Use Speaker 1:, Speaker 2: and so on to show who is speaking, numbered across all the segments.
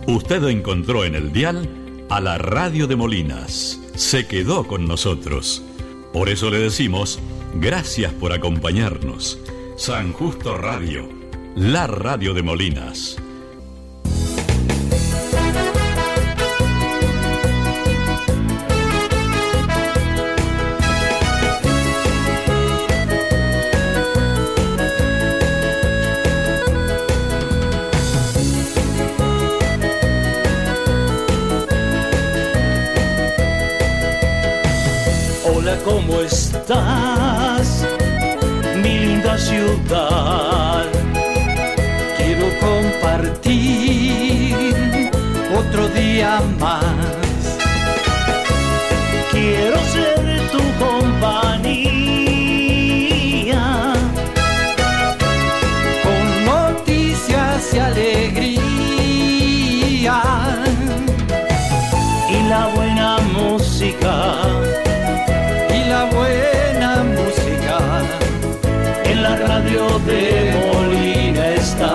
Speaker 1: Usted encontró en el dial a la radio de Molinas. Se quedó con nosotros. Por eso le decimos, gracias por acompañarnos. San Justo Radio, la radio de Molinas.
Speaker 2: ¿Cómo estás, mi linda ciudad? Quiero compartir otro día más. Quiero ser tu compañía, con noticias y alegría, y la buena música. La buena música en la radio de Molina está.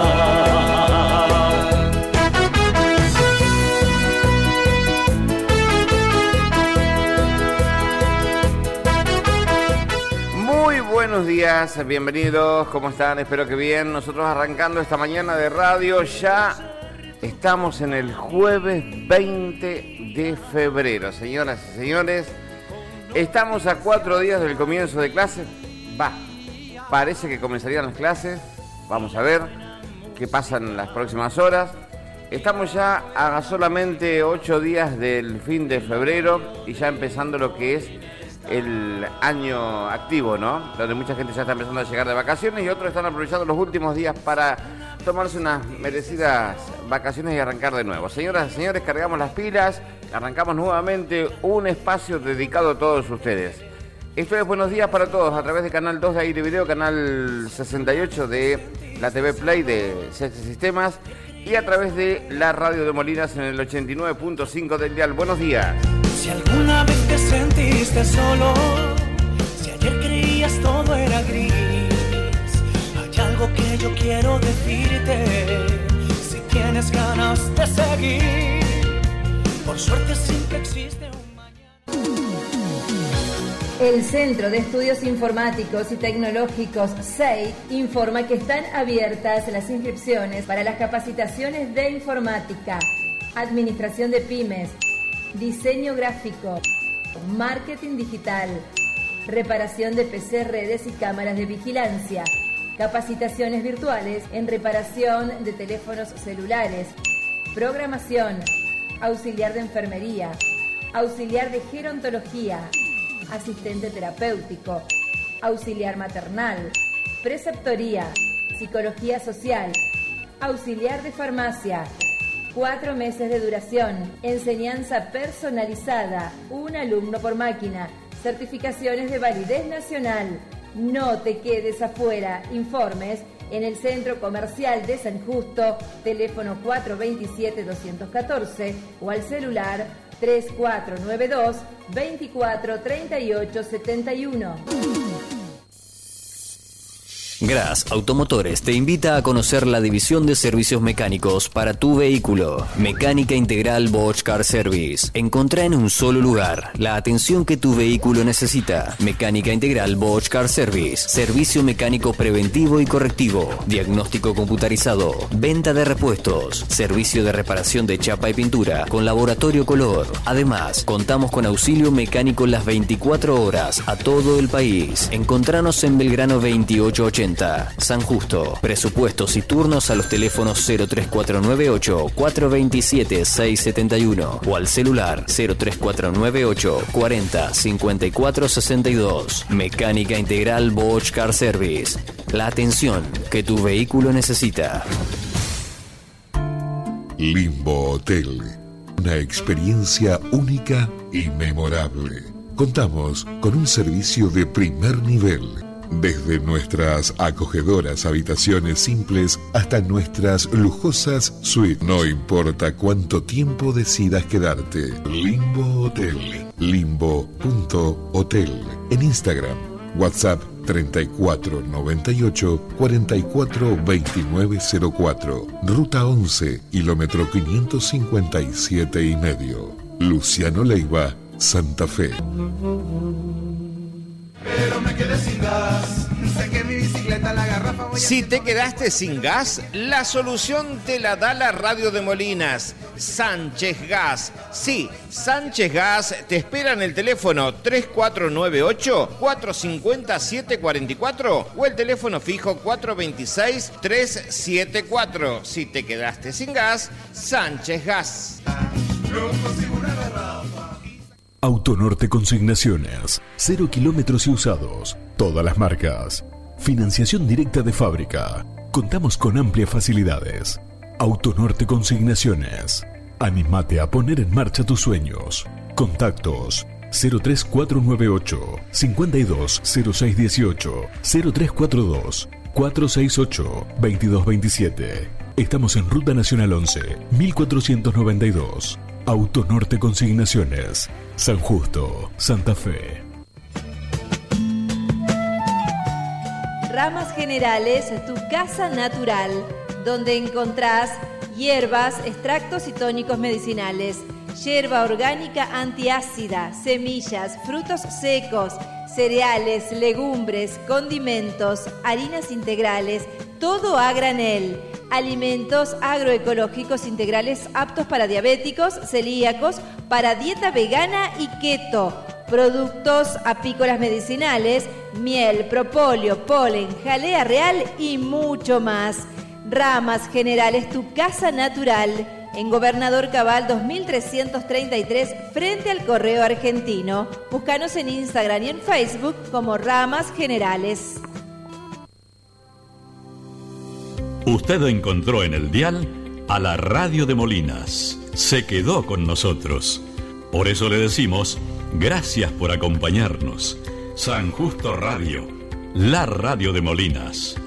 Speaker 3: Muy buenos días, bienvenidos, ¿cómo están? Espero que bien. Nosotros arrancando esta mañana de radio, ya estamos en el jueves 20 de febrero, señoras y señores. Estamos a 4 días del comienzo de clases. Parece que comenzarían las clases. Vamos a ver qué pasa en las próximas horas. Estamos ya a solamente 8 días del fin de febrero y ya empezando lo que es el año activo, ¿no? Donde mucha gente ya está empezando a llegar de vacaciones y otros están aprovechando los últimos días para tomarse unas merecidas vacaciones y arrancar de nuevo. Señoras y señores, cargamos las pilas, arrancamos nuevamente un espacio dedicado a todos ustedes. Esto es Buenos Días para Todos a través de Canal 2 de Aire Video, Canal 68 de la TV Play de Sexy Sistemas y a través de la radio de Molinas en el 89.5 del dial. Buenos días.
Speaker 2: Si alguna vez te sentiste solo, si ayer creías todo era gris, hay algo que yo quiero decirte. Si tienes ganas de seguir, por suerte siempre existe un mañana.
Speaker 4: El Centro de Estudios Informáticos y Tecnológicos CEIT informa que están abiertas las inscripciones para las capacitaciones de informática, administración de pymes, diseño gráfico, marketing digital, reparación de PC, redes y cámaras de vigilancia, capacitaciones virtuales en reparación de teléfonos celulares, programación, auxiliar de enfermería, auxiliar de gerontología, asistente terapéutico, auxiliar maternal, preceptoría, psicología social, auxiliar de farmacia. 4 meses de duración, enseñanza personalizada, un alumno por máquina, certificaciones de validez nacional. No te quedes afuera. Informes en el Centro Comercial de San Justo, teléfono 427-214 o al celular 3492 24 38 71.
Speaker 5: Gras Automotores te invita a conocer la división de servicios mecánicos para tu vehículo. Mecánica Integral Bosch Car Service. Encontrá en un solo lugar la atención que tu vehículo necesita. Mecánica Integral Bosch Car Service. Servicio mecánico preventivo y correctivo. Diagnóstico computarizado. Venta de repuestos. Servicio de reparación de chapa y pintura con laboratorio color. Además, contamos con auxilio mecánico las 24 horas a todo el país. Encontranos en Belgrano 2880. San Justo. Presupuestos y turnos a los teléfonos 03498 427 671 o al celular 03498 40 54 62. Mecánica Integral Bosch Car Service. La atención que tu vehículo necesita.
Speaker 6: Limbo Hotel. Una experiencia única y memorable. Contamos con un servicio de primer nivel. Desde nuestras acogedoras habitaciones simples hasta nuestras lujosas suites. No importa cuánto tiempo decidas quedarte. Limbo Hotel. Limbo.hotel. En Instagram, WhatsApp 3498 442904, Ruta 11, kilómetro 557,5. Luciano Leiva, Santa Fe.
Speaker 2: Pero me quedé sin gas. Saqué mi bicicleta, la garrafa.
Speaker 3: Si te quedaste sin gas, la solución te la da la radio de Molinas, Sánchez Gas. Sí, Sánchez Gas te espera en el teléfono 3498-450-744 o el teléfono fijo 426-374. Si te quedaste sin gas, Sánchez Gas.
Speaker 2: No consigo una garrafa.
Speaker 7: Autonorte Consignaciones, 0 kilómetros y usados, todas las marcas. Financiación directa de fábrica. Contamos con amplias facilidades. Autonorte Consignaciones. Anímate a poner en marcha tus sueños. Contactos 03498 520618 0342 468 2227. Estamos en Ruta Nacional 11, 1492. Autonorte Consignaciones, San Justo, Santa Fe.
Speaker 4: Ramas Generales, tu casa natural, donde encontrás hierbas, extractos y tónicos medicinales, hierba orgánica antiácida, semillas, frutos secos, cereales, legumbres, condimentos, harinas integrales, todo a granel. Alimentos agroecológicos integrales aptos para diabéticos, celíacos, para dieta vegana y keto. Productos apícolas medicinales, miel, propóleo, polen, jalea real y mucho más. Ramas Generales, tu casa natural. En Gobernador Cabal 2333, frente al Correo Argentino. Búscanos en Instagram y en Facebook como Ramas Generales.
Speaker 1: Usted encontró en el dial a la radio de Molinas. Se quedó con nosotros. Por eso le decimos gracias por acompañarnos. San Justo Radio, la radio de Molinas.